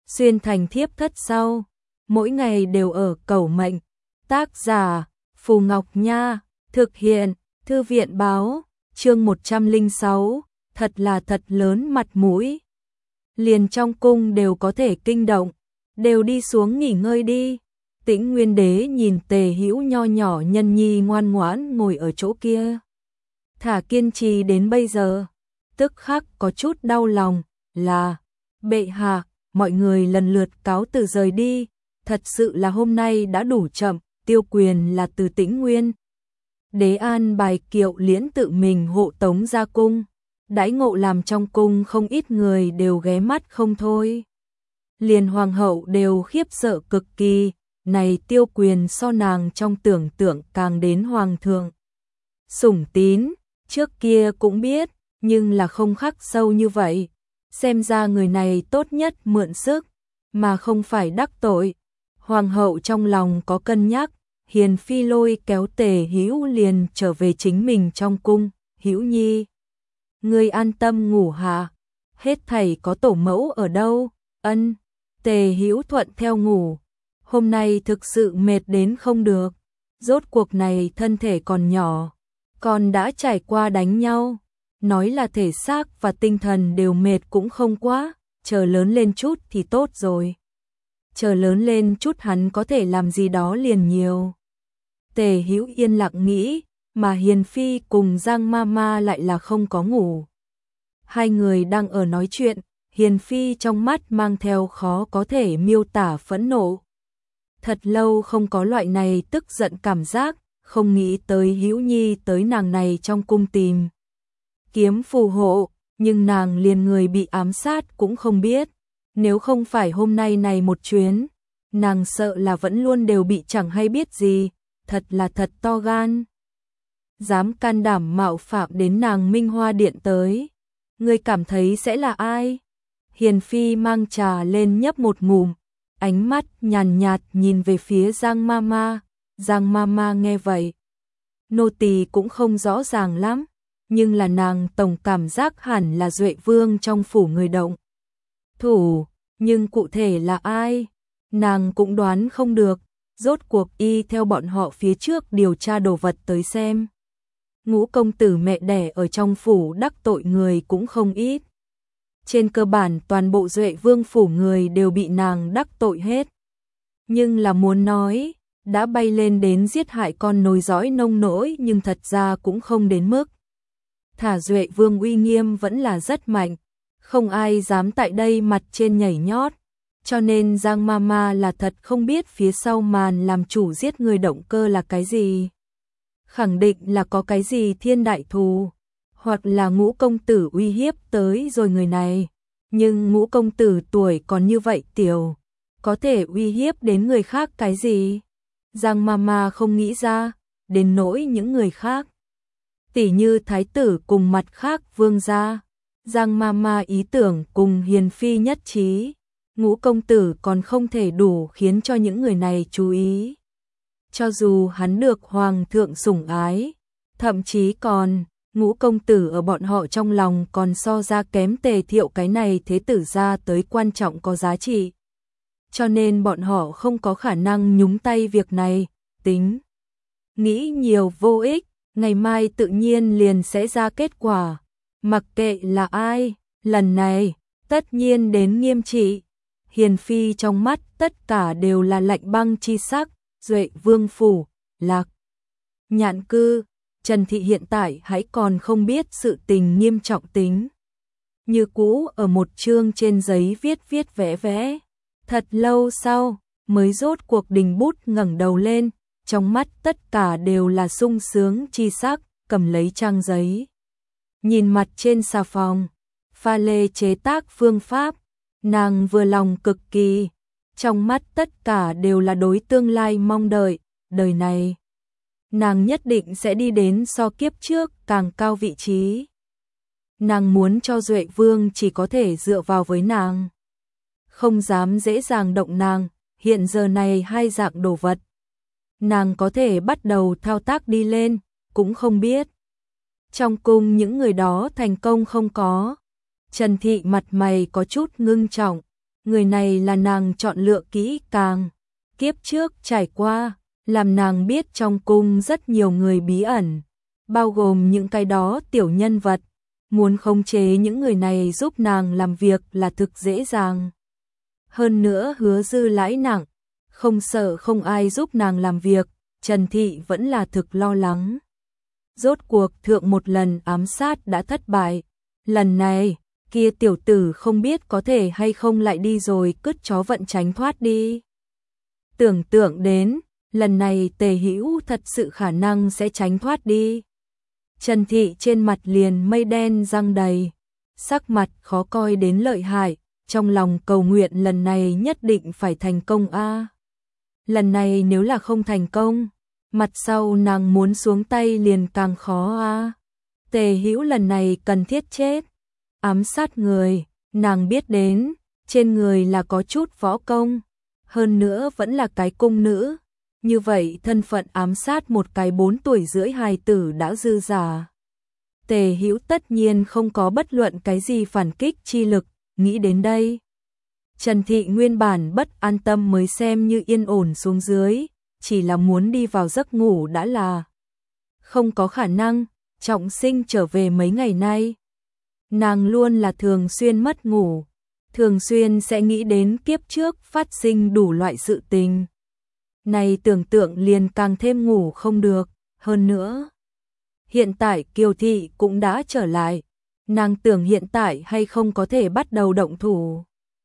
xuyên thành thiếp thất sau, mỗi ngày đều ở cầu mệnh. Tác giả Phù Ngọc Nha, thực hiện Thư viện báo, chương 106, thật là thật lớn mặt mũi. Liền trong cung đều có thể kinh động, đều đi xuống nghỉ ngơi đi. Tĩnh Nguyên Đế nhìn Tề Hữu nho nhỏ nhân nhi ngoan ngoãn ngồi ở chỗ kia, thả kiên trì đến bây giờ, tức khắc có chút đau lòng, là bệ hạ, mọi người lần lượt cáo từ rời đi, thật sự là hôm nay đã đủ chậm, tiêu quyền là từ Tĩnh Nguyên Đế an bài Kiệu Liễn tự mình hộ tống ra cung, đãi ngộ làm trong cung không ít người đều ghé mắt không thôi. Liền hoàng hậu đều khiếp sợ cực kỳ, này tiêu quyền so nàng trong tưởng tượng càng đến hoàng thượng sủng tín, trước kia cũng biết, nhưng là không khắc sâu như vậy. Xem ra người này tốt nhất mượn sức, mà không phải đắc tội. Hoàng hậu trong lòng có cân nhắc, Hiền Phi lôi kéo Tề Hữu liền trở về chính mình trong cung. Hữu nhi, ngươi an tâm ngủ hạ, hết thảy có tổ mẫu ở đâu? Ân. Tề Hữu thuận theo ngủ. Hôm nay thực sự mệt đến không được, rốt cuộc này thân thể còn nhỏ, còn đã trải qua đánh nhau, nói là thể xác và tinh thần đều mệt cũng không quá, chờ lớn lên chút thì tốt rồi. Chờ lớn lên chút hắn có thể làm gì đó liền nhiều. Tề Hữu yên lặng nghĩ, mà Hiền Phi cùng Giang Mama lại là không có ngủ. Hai người đang ở nói chuyện, Hiền Phi trong mắt mang theo khó có thể miêu tả phẫn nộ. Thật lâu không có loại này tức giận cảm giác, không nghĩ tới Hữu nhi tới nàng này trong cung tìm kiếm phù hộ, nhưng nàng liền người bị ám sát cũng không biết. Nếu không phải hôm nay này một chuyến, nàng sợ là vẫn luôn đều bị chẳng hay biết gì, thật là thật to gan. Dám can đảm mạo phạm đến nàng Minh Hoa Điện tới, ngươi cảm thấy sẽ là ai? Hiền Phi mang trà lên nhấp một ngụm, ánh mắt nhàn nhạt nhìn về phía Giang Mama. Giang Mama nghe vậy, nô tỳ cũng không rõ ràng lắm, nhưng là nàng tổng cảm giác hẳn là Duệ Vương trong phủ người động thủ, nhưng cụ thể là ai, nàng cũng đoán không được. Rốt cuộc y theo bọn họ phía trước điều tra đồ vật tới xem. Ngũ công tử mẹ đẻ ở trong phủ đắc tội người cũng không ít. Trên cơ bản toàn bộ Duệ Vương phủ người đều bị nàng đắc tội hết. Nhưng là muốn nói, đã bay lên đến giết hại con nối dõi nông nỗi nhưng thật ra cũng không đến mức. Thả Duệ Vương uy nghiêm vẫn là rất mạnh, không ai dám tại đây mặt trên nhảy nhót. Cho nên Giang Mama là thật không biết phía sau màn làm chủ giết người động cơ là cái gì. Khẳng định là có cái gì thiên đại thù, hoặc là Ngũ công tử uy hiếp tới rồi người này. Nhưng Ngũ công tử tuổi còn như vậy tiểu, có thể uy hiếp đến người khác cái gì? Giang Mama không nghĩ ra, đến nỗi những người khác. Tỉ như thái tử cùng mặt khác vương gia. Giang Mama ý tưởng cùng Hiền Phi nhất trí. Ngũ công tử còn không thể đủ khiến cho những người này chú ý. Cho dù hắn được hoàng thượng sủng ái, thậm chí còn, Ngũ công tử ở bọn họ trong lòng còn so ra kém Tề Thiệu cái này thế tử gia tới quan trọng có giá trị. Cho nên bọn họ không có khả năng nhúng tay việc này, tính. Nghĩ nhiều vô ích, ngày mai tự nhiên liền sẽ ra kết quả. Mặc kệ là ai, lần này, tất nhiên đến nghiêm trị. Hiền Phi trong mắt tất cả đều là lạnh băng chi sắc. Duệ Vương phủ, Lạc Nhạn cư, Trần Thị hiện tại hãy còn không biết sự tình nghiêm trọng tính. Như cũ ở một chương trên giấy viết vẽ vẽ. Thật lâu sau, mới rốt cuộc đình bút ngẩng đầu lên, trong mắt tất cả đều là sung sướng chi sắc, cầm lấy trang giấy. Nhìn mặt trên xà phòng, pha lê chế tác phương pháp, nàng vừa lòng cực kỳ, trong mắt tất cả đều là đối tương lai mong đợi, đời này. Nàng nhất định sẽ đi đến so kiếp trước càng cao vị trí. Nàng muốn cho Duệ Vương chỉ có thể dựa vào với nàng. Không dám dễ dàng động nàng, hiện giờ này hai dạng đồ vật. Nàng có thể bắt đầu thao tác đi lên, cũng không biết. Trong cung những người đó thành công không có. Trần Thị mặt mày có chút ngưng trọng, Người này là nàng chọn lựa kỹ càng, kiếp trước trải qua, làm nàng biết trong cung rất nhiều người bí ẩn, bao gồm những cái đó tiểu nhân vật, muốn khống chế những người này giúp nàng làm việc là thực dễ dàng. Hơn nữa hứa dư lãi nặng, không sợ không ai giúp nàng làm việc, Trần Thị vẫn là thực lo lắng. Rốt cuộc thượng một lần ám sát đã thất bại, lần này, kia tiểu tử không biết có thể hay không lại đi rồi cứt chó vận tránh thoát đi. Tưởng tượng đến, lần này Tề Hữu thật sự khả năng sẽ tránh thoát đi. Trần Thị trên mặt liền mây đen răng đầy, sắc mặt khó coi đến lợi hại, trong lòng cầu nguyện lần này nhất định phải thành công a. Lần này nếu là không thành công, mặt sau nàng muốn xuống tay liền càng khó a. Tề Hữu lần này cần thiết chết. Ám sát người, nàng biết đến, trên người là có chút võ công, hơn nữa vẫn là cái cung nữ. Như vậy thân phận ám sát một cái 4 tuổi rưỡi hài tử đã dư giả. Tề Hữu tất nhiên không có bất luận cái gì phản kích chi lực, nghĩ đến đây. Trần Thị nguyên bản bất an tâm mới xem như yên ổn xuống dưới, chỉ là muốn đi vào giấc ngủ đã là không có khả năng. Trọng Sinh trở về mấy ngày nay, nàng luôn là thường xuyên mất ngủ, thường xuyên sẽ nghĩ đến kiếp trước phát sinh đủ loại sự tình. Này tưởng tượng liền càng thêm ngủ không được, hơn nữa. Hiện tại Kiều Thị cũng đã trở lại, nàng tưởng hiện tại hay không có thể bắt đầu động thủ.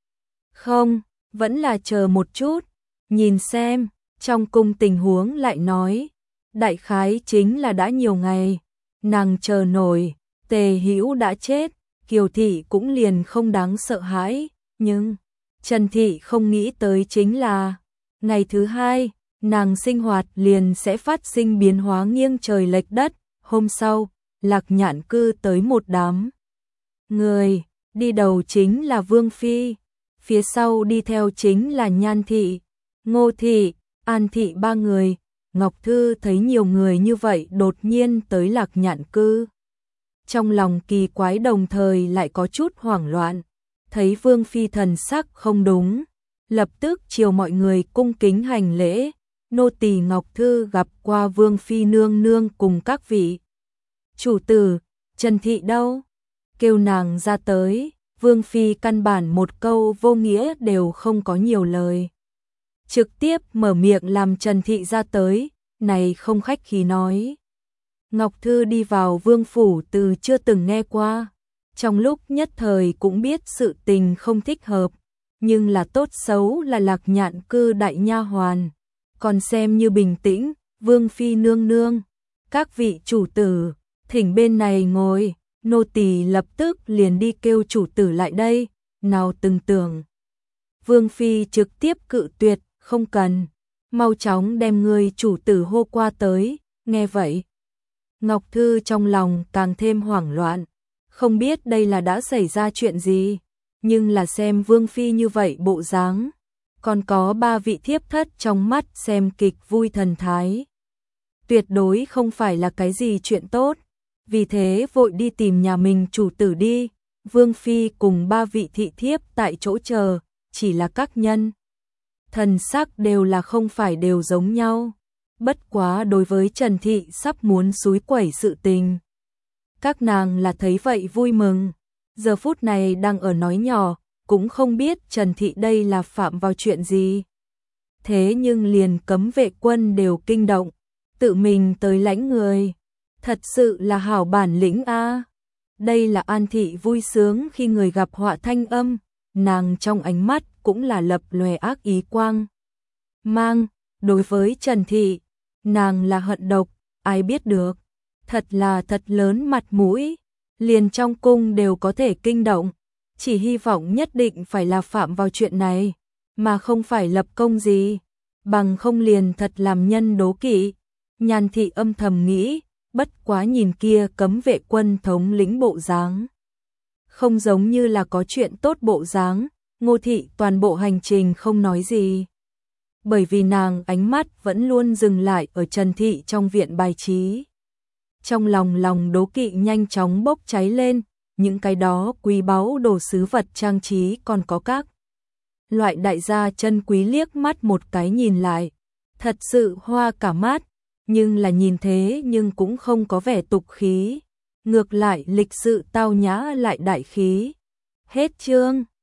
Không, vẫn là chờ một chút, nhìn xem, trong cung tình huống lại nói, đại khái chính là đã nhiều ngày, nàng chờ nổi, Tề Hữu đã chết, Kiều Thị cũng liền không đáng sợ hãi, nhưng Trần Thị không nghĩ tới chính là ngày thứ hai, nàng sinh hoạt liền sẽ phát sinh biến hóa nghiêng trời lệch đất. Hôm sau, Lạc Nhạn cư tới một đám người, đi đầu chính là Vương Phi, phía sau đi theo chính là Nhan Thị, Ngô Thị, An Thị ba người. Ngọc Thư thấy nhiều người như vậy đột nhiên tới Lạc Nhạn cư. Trong lòng kỳ quái đồng thời lại có chút hoảng loạn, thấy Vương Phi thần sắc không đúng, lập tức chiều mọi người cung kính hành lễ. Nô tỳ Ngọc Thư gặp qua Vương Phi nương nương cùng các vị. Chủ tử, Trần Thị đâu? Kêu nàng ra tới. Vương Phi căn bản một câu vô nghĩa đều không có nhiều lời. Trực tiếp mở miệng làm Trần Thị ra tới, này không khách khí nói. Ngọc Thư đi vào Vương phủ từ chưa từng nghe qua, trong lúc nhất thời cũng biết sự tình không thích hợp, nhưng là tốt xấu là Lạc Nhạn cư đại nha hoàn, còn xem như bình tĩnh. Vương Phi nương nương, các vị chủ tử, thỉnh bên này ngồi. Nô tỳ lập tức liền đi kêu chủ tử lại đây. Nào từng tưởng Vương Phi trực tiếp cự tuyệt, không cần, mau chóng đem người chủ tử hô qua tới. Nghe vậy, Ngọc Thư trong lòng càng thêm hoảng loạn, không biết đây là đã xảy ra chuyện gì, nhưng là xem Vương Phi như vậy bộ dáng, còn có ba vị thiếp thất trong mắt xem kịch vui thần thái, tuyệt đối không phải là cái gì chuyện tốt, vì thế vội đi tìm nhà mình chủ tử đi. Vương Phi cùng ba vị thị thiếp tại chỗ chờ, chỉ là các nhân thần sắc đều là không phải đều giống nhau. Bất quá đối với Trần Thị sắp muốn xúi quẩy sự tình, các nàng là thấy vậy vui mừng, giờ phút này đang ở nói nhỏ, cũng không biết Trần Thị đây là phạm vào chuyện gì. Thế nhưng liền cấm vệ quân đều kinh động, tự mình tới lãnh người, thật sự là hảo bản lĩnh a. Đây là An Thị vui sướng khi người gặp họa thanh âm, nàng trong ánh mắt cũng là lập lòe ác ý quang mang. Đối với Trần Thị, nàng là hận độc, ai biết được, thật là thật lớn mặt mũi, liền trong cung đều có thể kinh động, chỉ hy vọng nhất định phải là phạm vào chuyện này, mà không phải lập công gì, bằng không liền thật làm nhân đố kỵ. Nhan Thị âm thầm nghĩ, bất quá nhìn kia cấm vệ quân thống lĩnh bộ dáng, không giống như là có chuyện tốt bộ dáng. Ngô Thị toàn bộ hành trình không nói gì, bởi vì nàng ánh mắt vẫn luôn dừng lại ở Trần Thị trong viện bài trí. Trong lòng đố kỵ nhanh chóng bốc cháy lên, những cái đó quý báu đồ sứ vật trang trí còn có các loại đại gia chân quý liếc mắt một cái nhìn lại, thật sự hoa cả mắt, nhưng là nhìn thế nhưng cũng không có vẻ tục khí, ngược lại lịch sự tao nhã lại đại khí. Hết chương.